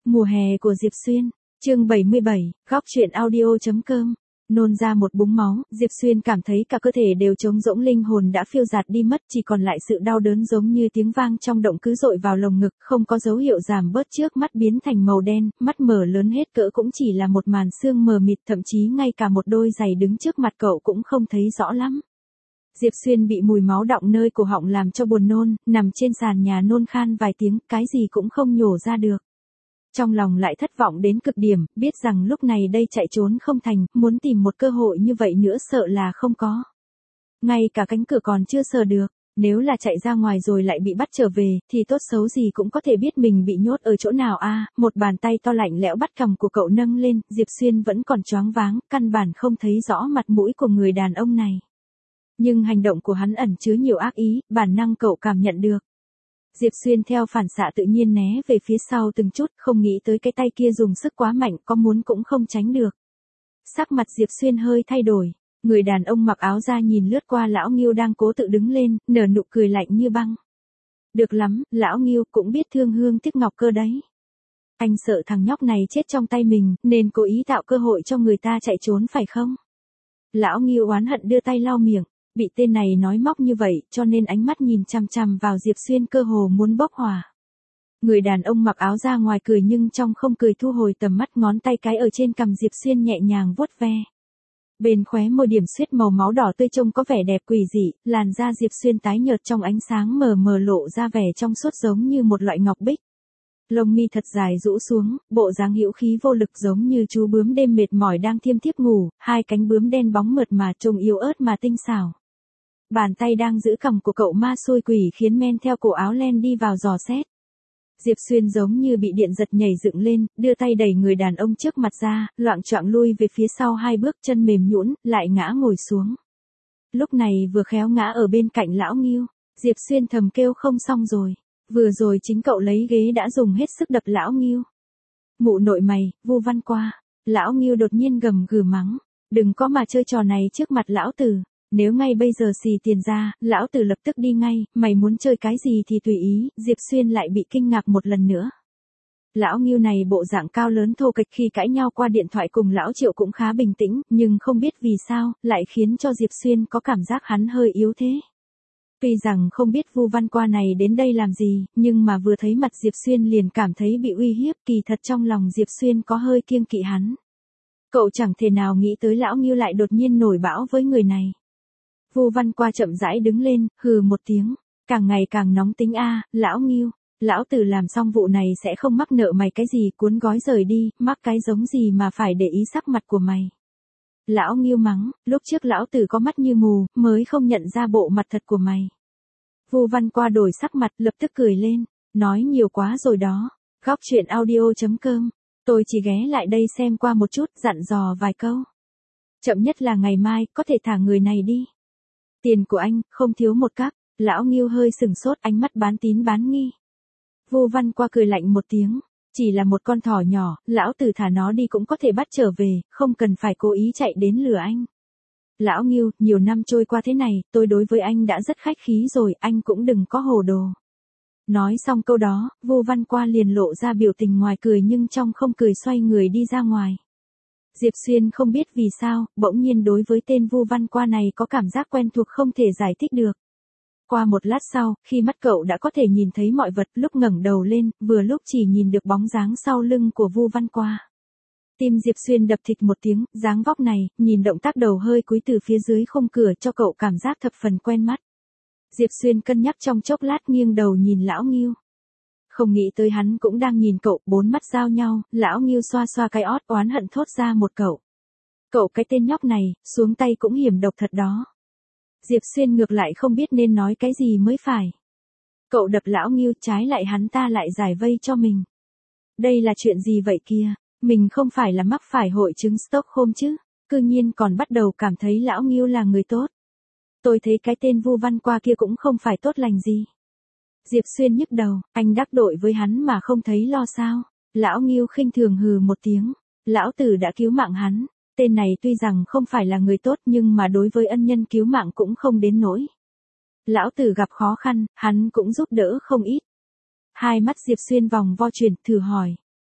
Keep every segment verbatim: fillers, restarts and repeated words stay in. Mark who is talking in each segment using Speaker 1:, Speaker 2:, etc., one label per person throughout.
Speaker 1: Mùa hè của Diệp Xuyên, chương bảy mươi bảy, góc truyện audio.com. Nôn ra một búng máu, Diệp Xuyên cảm thấy cả cơ thể đều trống rỗng, linh hồn đã phiêu dạt đi mất, chỉ còn lại sự đau đớn giống như tiếng vang trong động cứ dội vào lồng ngực, không có dấu hiệu giảm bớt, trước mắt biến thành màu đen, mắt mở lớn hết cỡ cũng chỉ là một màn sương mờ mịt, thậm chí ngay cả một đôi giày đứng trước mặt cậu cũng không thấy rõ lắm. Diệp Xuyên bị mùi máu đọng nơi cổ họng làm cho buồn nôn, nằm trên sàn nhà nôn khan vài tiếng, cái gì cũng không nhổ ra được. Trong lòng lại thất vọng đến cực điểm, biết rằng lúc này đây chạy trốn không thành, muốn tìm một cơ hội như vậy nữa sợ là không có. Ngay cả cánh cửa còn chưa sờ được, nếu là chạy ra ngoài rồi lại bị bắt trở về, thì tốt xấu gì cũng có thể biết mình bị nhốt ở chỗ nào a. À, một bàn tay to lạnh lẽo bắt cằm của cậu nâng lên, Diệp Xuyên vẫn còn choáng váng, căn bản không thấy rõ mặt mũi của người đàn ông này. Nhưng hành động của hắn ẩn chứa nhiều ác ý, bản năng cậu cảm nhận được. Diệp Xuyên theo phản xạ tự nhiên né về phía sau từng chút, không nghĩ tới cái tay kia dùng sức quá mạnh, có muốn cũng không tránh được. Sắc mặt Diệp Xuyên hơi thay đổi, người đàn ông mặc áo da nhìn lướt qua lão Ngưu đang cố tự đứng lên, nở nụ cười lạnh như băng. Được lắm, lão Ngưu cũng biết thương hương tiếc ngọc cơ đấy. Anh sợ thằng nhóc này chết trong tay mình, nên cố ý tạo cơ hội cho người ta chạy trốn phải không? Lão Ngưu oán hận đưa tay lau miệng. Bị tên này nói móc như vậy, cho nên ánh mắt nhìn chằm chằm vào Diệp Xuyên cơ hồ muốn bốc hỏa. Người đàn ông mặc áo ra ngoài cười nhưng trong không cười, thu hồi tầm mắt, ngón tay cái ở trên cằm Diệp Xuyên nhẹ nhàng vuốt ve. Bên khóe môi điểm xuyết màu máu đỏ tươi trông có vẻ đẹp quỷ dị, làn da Diệp Xuyên tái nhợt trong ánh sáng mờ mờ lộ ra vẻ trong suốt giống như một loại ngọc bích. Lông mi thật dài rũ xuống, bộ dáng hữu khí vô lực giống như chú bướm đêm mệt mỏi đang thiêm thiếp ngủ, hai cánh bướm đen bóng mượt mà trông yếu ớt mà tinh xảo. Bàn tay đang giữ cằm của cậu ma xui quỷ khiến men theo cổ áo len đi vào dò xét. Diệp Xuyên giống như bị điện giật nhảy dựng lên, đưa tay đẩy người đàn ông trước mặt ra, loạng choạng lui về phía sau hai bước, chân mềm nhũn, lại ngã ngồi xuống. Lúc này vừa khéo ngã ở bên cạnh lão Ngưu, Diệp Xuyên thầm kêu không xong rồi, vừa rồi chính cậu lấy ghế đã dùng hết sức đập lão Ngưu. Mụ nội mày, Vu Văn Qua, lão Ngưu đột nhiên gầm gừ mắng, đừng có mà chơi trò này trước mặt lão tử. Nếu ngay bây giờ xì tiền ra, lão tử lập tức đi ngay, mày muốn chơi cái gì thì tùy ý. Diệp Xuyên lại bị kinh ngạc một lần nữa. Lão Ngưu này bộ dạng cao lớn thô kệch, khi cãi nhau qua điện thoại cùng lão Triệu cũng khá bình tĩnh, nhưng không biết vì sao, lại khiến cho Diệp Xuyên có cảm giác hắn hơi yếu thế. Tuy rằng không biết Vu Văn Qua này đến đây làm gì, nhưng mà vừa thấy mặt Diệp Xuyên liền cảm thấy bị uy hiếp, kỳ thật trong lòng Diệp Xuyên có hơi kiêng kỵ hắn. Cậu chẳng thể nào nghĩ tới lão Ngưu lại đột nhiên nổi bão với người này. Vu Văn Qua chậm rãi đứng lên, hừ một tiếng, càng ngày càng nóng tính a, à, lão Ngưu, lão tử làm xong vụ này sẽ không mắc nợ mày cái gì, cuốn gói rời đi, mắc cái giống gì mà phải để ý sắc mặt của mày. Lão Ngưu mắng, lúc trước lão tử có mắt như mù, mới không nhận ra bộ mặt thật của mày. Vu Văn Qua đổi sắc mặt, lập tức cười lên, nói nhiều quá rồi đó. Góc truyện audio.com, tôi chỉ ghé lại đây xem qua một chút, dặn dò vài câu. Chậm nhất là ngày mai, có thể thả người này đi. Tiền của anh, không thiếu một cắc. Lão Ngưu hơi sừng sốt, ánh mắt bán tín bán nghi. Vu Văn Qua cười lạnh một tiếng. Chỉ là một con thỏ nhỏ, lão tử thả nó đi cũng có thể bắt trở về, không cần phải cố ý chạy đến lừa anh. Lão Ngưu, nhiều năm trôi qua thế này, tôi đối với anh đã rất khách khí rồi, anh cũng đừng có hồ đồ. Nói xong câu đó, Vu Văn Qua liền lộ ra biểu tình ngoài cười nhưng trong không cười, xoay người đi ra ngoài. Diệp Xuyên không biết vì sao, bỗng nhiên đối với tên Vu Văn Qua này có cảm giác quen thuộc không thể giải thích được. Qua một lát sau, khi mắt cậu đã có thể nhìn thấy mọi vật, lúc ngẩng đầu lên, vừa lúc chỉ nhìn được bóng dáng sau lưng của Vu Văn Qua. Tim Diệp Xuyên đập thịt một tiếng, dáng vóc này, nhìn động tác đầu hơi cúi từ phía dưới khung cửa cho cậu cảm giác thập phần quen mắt. Diệp Xuyên cân nhắc trong chốc lát, nghiêng đầu nhìn lão Ngưu. Không nghĩ tới hắn cũng đang nhìn cậu, bốn mắt giao nhau, lão Ngưu xoa xoa cái ót, oán hận thốt ra một cậu. Cậu cái tên nhóc này, xuống tay cũng hiểm độc thật đó. Diệp Xuyên ngược lại không biết nên nói cái gì mới phải. Cậu đập lão Ngưu, trái lại hắn ta lại giải vây cho mình. Đây là chuyện gì vậy kia, mình không phải là mắc phải hội chứng Stockholm chứ, cư nhiên còn bắt đầu cảm thấy lão Ngưu là người tốt. Tôi thấy cái tên Vu Văn Qua kia cũng không phải tốt lành gì. Diệp Xuyên nhức đầu, anh đắc tội với hắn mà không thấy lo sao? Lão Ngưu khinh thường hừ một tiếng, lão tử đã cứu mạng hắn, tên này tuy rằng không phải là người tốt nhưng mà đối với ân nhân cứu mạng cũng không đến nỗi. Lão tử gặp khó khăn, hắn cũng giúp đỡ không ít. Hai mắt Diệp Xuyên vòng vo chuyển, thử hỏi,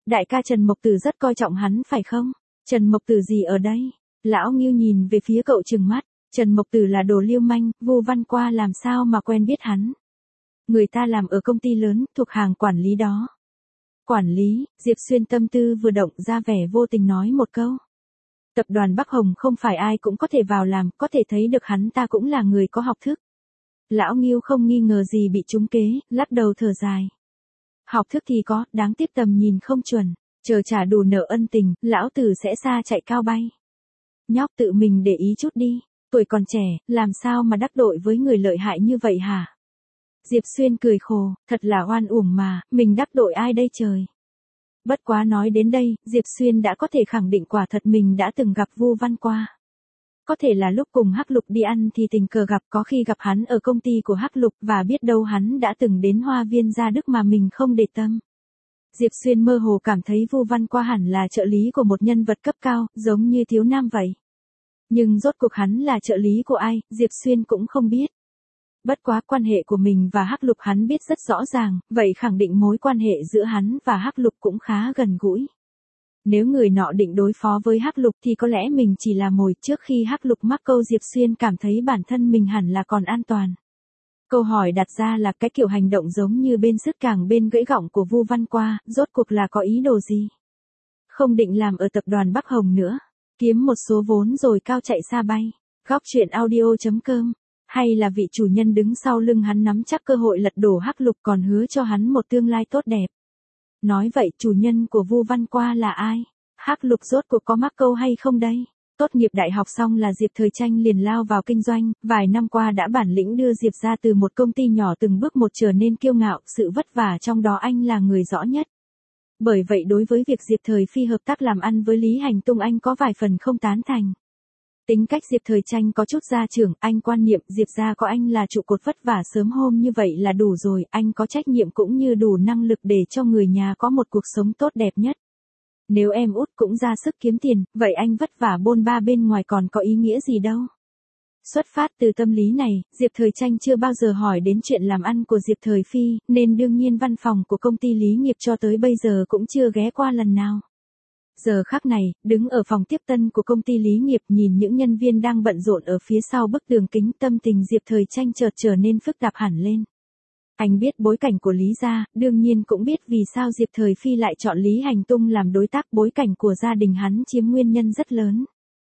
Speaker 1: Đại ca Trần Mộc Tử rất coi trọng hắn phải không? Trần Mộc Tử gì ở đây? Lão Ngưu nhìn về phía cậu trừng mắt. Trần Mộc Tử là đồ lưu manh, Vu Văn Qua làm sao mà quen biết hắn. Người ta làm ở công ty lớn, thuộc hàng quản lý đó. Quản lý, Diệp Xuyên tâm tư vừa động ra vẻ vô tình nói một câu. Tập đoàn Bắc Hồng không phải ai cũng có thể vào làm, có thể thấy được hắn ta cũng là người có học thức. Lão Ngưu không nghi ngờ gì bị trúng kế, lắc đầu thở dài. Học thức thì có, đáng tiếc tầm nhìn không chuẩn, chờ trả đủ nợ ân tình, lão tử sẽ xa chạy cao bay. Nhóc tự mình để ý chút đi, tuổi còn trẻ, làm sao mà đắc tội với người lợi hại như vậy hả? Diệp Xuyên cười khổ, thật là oan uổng mà, mình đắc tội ai đây trời? Bất quá nói đến đây, Diệp Xuyên đã có thể khẳng định quả thật mình đã từng gặp Vu Văn Qua. Có thể là lúc cùng Hắc Lục đi ăn thì tình cờ gặp, có khi gặp hắn ở công ty của Hắc Lục và biết đâu hắn đã từng đến Hoa Viên Gia Đức mà mình không để tâm. Diệp Xuyên mơ hồ cảm thấy Vu Văn Qua hẳn là trợ lý của một nhân vật cấp cao, giống như Thiếu Nam vậy. Nhưng rốt cuộc hắn là trợ lý của ai, Diệp Xuyên cũng không biết. Bất quá quan hệ của mình và Hắc Lục hắn biết rất rõ ràng, vậy khẳng định mối quan hệ giữa hắn và Hắc Lục cũng khá gần gũi. Nếu người nọ định đối phó với Hắc Lục thì có lẽ mình chỉ là mồi, trước khi Hắc Lục mắc câu Diệp Xuyên cảm thấy bản thân mình hẳn là còn an toàn. Câu hỏi đặt ra là cái kiểu hành động giống như bên sứt càng bên gãy gọng của Vu Văn Qua, rốt cuộc là có ý đồ gì? Không định làm ở tập đoàn Bắc Hồng nữa, kiếm một số vốn rồi cao chạy xa bay. Góc truyện audio chấm com. Hay là vị chủ nhân đứng sau lưng hắn nắm chắc cơ hội lật đổ Hắc Lục còn hứa cho hắn một tương lai tốt đẹp. Nói vậy chủ nhân của Vu Văn Qua là ai? Hắc Lục rốt cuộc có mắc câu hay không đây? Tốt nghiệp đại học xong là Diệp Thời Tranh liền lao vào kinh doanh, vài năm qua đã bản lĩnh đưa Diệp ra từ một công ty nhỏ từng bước một trở nên kiêu ngạo, sự vất vả trong đó anh là người rõ nhất. Bởi vậy đối với việc Diệp Thời Phi hợp tác làm ăn với Lý Hành Tung anh có vài phần không tán thành. Tính cách Diệp Thời Tranh có chút gia trưởng, anh quan niệm Diệp gia có anh là trụ cột vất vả sớm hôm như vậy là đủ rồi, anh có trách nhiệm cũng như đủ năng lực để cho người nhà có một cuộc sống tốt đẹp nhất. Nếu em út cũng ra sức kiếm tiền, vậy anh vất vả bôn ba bên ngoài còn có ý nghĩa gì đâu. Xuất phát từ tâm lý này, Diệp Thời Tranh chưa bao giờ hỏi đến chuyện làm ăn của Diệp Thời Phi, nên đương nhiên văn phòng của công ty Lý Nghiệp cho tới bây giờ cũng chưa ghé qua lần nào. Giờ khắc này, đứng ở phòng tiếp tân của công ty Lý Nghiệp nhìn những nhân viên đang bận rộn ở phía sau bức tường kính, tâm tình Diệp Thời Tranh chợt trở nên phức tạp hẳn lên. Anh biết bối cảnh của Lý gia, đương nhiên cũng biết vì sao Diệp Thời Phi lại chọn Lý Hành Tung làm đối tác, bối cảnh của gia đình hắn chiếm nguyên nhân rất lớn.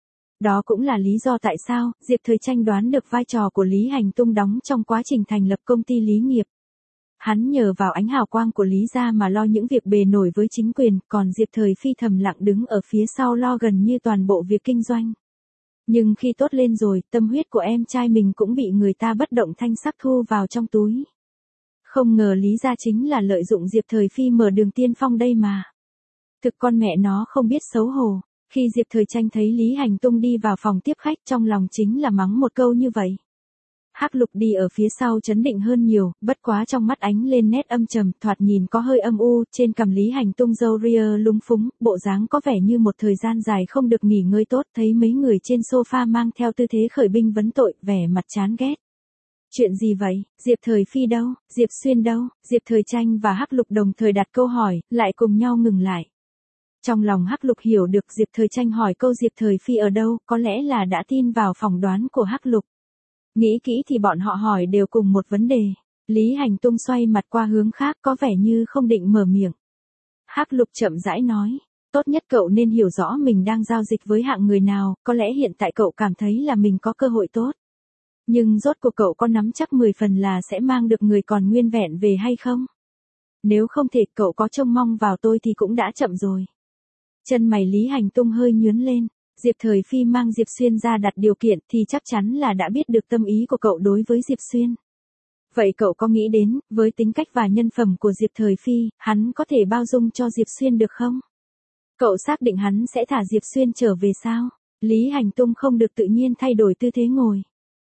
Speaker 1: Đó cũng là lý do tại sao Diệp Thời Tranh đoán được vai trò của Lý Hành Tung đóng trong quá trình thành lập công ty Lý Nghiệp. Hắn nhờ vào ánh hào quang của Lý gia mà lo những việc bề nổi với chính quyền, còn Diệp Thời Phi thầm lặng đứng ở phía sau lo gần như toàn bộ việc kinh doanh. Nhưng khi tốt lên rồi, tâm huyết của em trai mình cũng bị người ta bất động thanh sắc thu vào trong túi. Không ngờ Lý gia chính là lợi dụng Diệp Thời Phi mở đường tiên phong đây mà. Thực con mẹ nó không biết xấu hổ. Khi Diệp Thời Tranh thấy Lý Hành Tung đi vào phòng tiếp khách trong lòng chính là mắng một câu như vậy. Hắc Lục đi ở phía sau trấn định hơn nhiều, bất quá trong mắt ánh lên nét âm trầm, thoạt nhìn có hơi âm u, trên cằm Lý Hành Tung râu ria lúng phúng, bộ dáng có vẻ như một thời gian dài không được nghỉ ngơi tốt, thấy mấy người trên sofa mang theo tư thế khởi binh vấn tội, vẻ mặt chán ghét. Chuyện gì vậy, Diệp Thời Phi đâu, Diệp Xuyên đâu, Diệp Thời Tranh và Hắc Lục đồng thời đặt câu hỏi, lại cùng nhau ngừng lại. Trong lòng Hắc Lục hiểu được Diệp Thời Tranh hỏi câu Diệp Thời Phi ở đâu, có lẽ là đã tin vào phỏng đoán của Hắc Lục. Nghĩ kỹ thì bọn họ hỏi đều cùng một vấn đề. Lý Hành Tung xoay mặt qua hướng khác có vẻ như không định mở miệng. Hắc Lục chậm rãi nói, tốt nhất cậu nên hiểu rõ mình đang giao dịch với hạng người nào, có lẽ hiện tại cậu cảm thấy là mình có cơ hội tốt. Nhưng rốt cuộc cậu có nắm chắc mười phần là sẽ mang được người còn nguyên vẹn về hay không? Nếu không thể cậu có trông mong vào tôi thì cũng đã chậm rồi. Chân mày Lý Hành Tung hơi nhướng lên. Diệp Thời Phi mang Diệp Xuyên ra đặt điều kiện thì chắc chắn là đã biết được tâm ý của cậu đối với Diệp Xuyên. Vậy cậu có nghĩ đến, với tính cách và nhân phẩm của Diệp Thời Phi, hắn có thể bao dung cho Diệp Xuyên được không? Cậu xác định hắn sẽ thả Diệp Xuyên trở về sao? Lý Hành Tung không được tự nhiên thay đổi tư thế ngồi.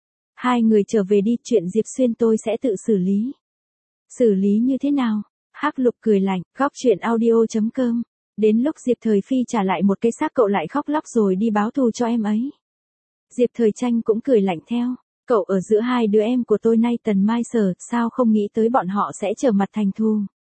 Speaker 1: Hai người trở về đi, chuyện Diệp Xuyên tôi sẽ tự xử lý. Xử lý như thế nào? Hắc Lục cười lạnh, góc truyện audio chấm com. Đến lúc Diệp Thời Phi trả lại một cái xác cậu lại khóc lóc rồi đi báo thù cho em ấy. Diệp Thời Tranh cũng cười lạnh theo. Cậu ở giữa hai đứa em của tôi nay tần mai sở, sao không nghĩ tới bọn họ sẽ trở mặt thành thù.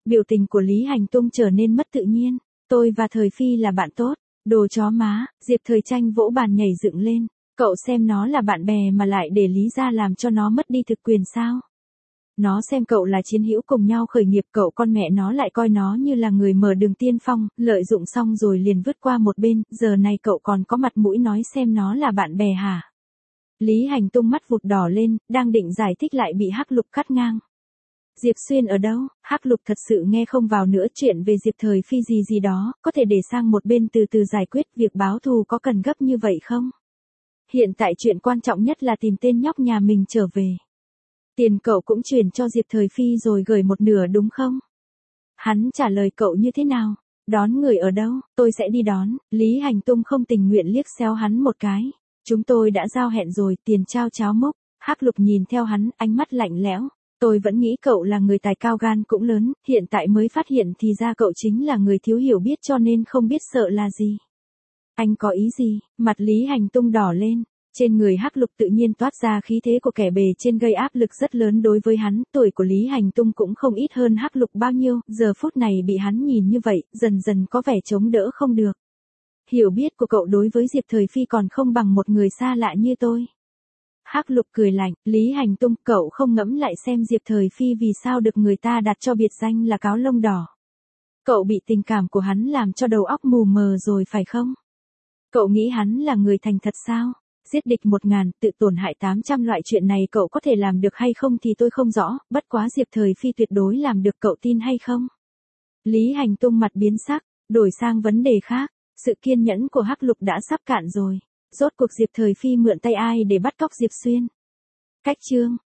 Speaker 1: Biểu tình của Lý Hành Tung trở nên mất tự nhiên. Tôi và Thời Phi là bạn tốt. Đồ chó má, Diệp Thời Tranh vỗ bàn nhảy dựng lên. Cậu xem nó là bạn bè mà lại để Lý gia làm cho nó mất đi thực quyền sao? Nó xem cậu là chiến hữu cùng nhau khởi nghiệp, cậu con mẹ nó lại coi nó như là người mở đường tiên phong, lợi dụng xong rồi liền vứt qua một bên, giờ này cậu còn có mặt mũi nói xem nó là bạn bè hả? Lý Hành Tung mắt vụt đỏ lên, đang định giải thích lại bị Hắc Lục cắt ngang. Diệp Xuyên ở đâu? Hắc Lục thật sự nghe không vào nữa, chuyện về Diệp Thời Phi gì gì đó, có thể để sang một bên từ từ giải quyết, việc báo thù có cần gấp như vậy không? Hiện tại chuyện quan trọng nhất là tìm tên nhóc nhà mình trở về. Tiền cậu cũng chuyển cho Diệp Thời Phi rồi gửi một nửa đúng không? Hắn trả lời cậu như thế nào? Đón người ở đâu? Tôi sẽ đi đón. Lý Hành Tung không tình nguyện liếc xéo hắn một cái. Chúng tôi đã giao hẹn rồi, tiền trao cháo mốc. Hắc Lục nhìn theo hắn, ánh mắt lạnh lẽo. Tôi vẫn nghĩ cậu là người tài cao gan cũng lớn, hiện tại mới phát hiện thì ra cậu chính là người thiếu hiểu biết cho nên không biết sợ là gì. Anh có ý gì? Mặt Lý Hành Tung đỏ lên. Trên người Hắc Lục tự nhiên toát ra khí thế của kẻ bề trên gây áp lực rất lớn đối với hắn, tuổi của Lý Hành Tung cũng không ít hơn Hắc Lục bao nhiêu, giờ phút này bị hắn nhìn như vậy, dần dần có vẻ chống đỡ không được. Hiểu biết của cậu đối với Diệp Thời Phi còn không bằng một người xa lạ như tôi. Hắc Lục cười lạnh, Lý Hành Tung, cậu không ngẫm lại xem Diệp Thời Phi vì sao được người ta đặt cho biệt danh là cáo lông đỏ. Cậu bị tình cảm của hắn làm cho đầu óc mù mờ rồi phải không? Cậu nghĩ hắn là người thành thật sao? Giết địch một ngàn, tự tổn hại tám trăm, loại chuyện này cậu có thể làm được hay không thì tôi không rõ, bất quá Diệp Thời Phi tuyệt đối làm được, cậu tin hay không? Lý Hành Tung mặt biến sắc, đổi sang vấn đề khác, sự kiên nhẫn của Hắc Lục đã sắp cạn rồi. Rốt cuộc Diệp Thời Phi mượn tay ai để bắt cóc Diệp Xuyên? Cách chương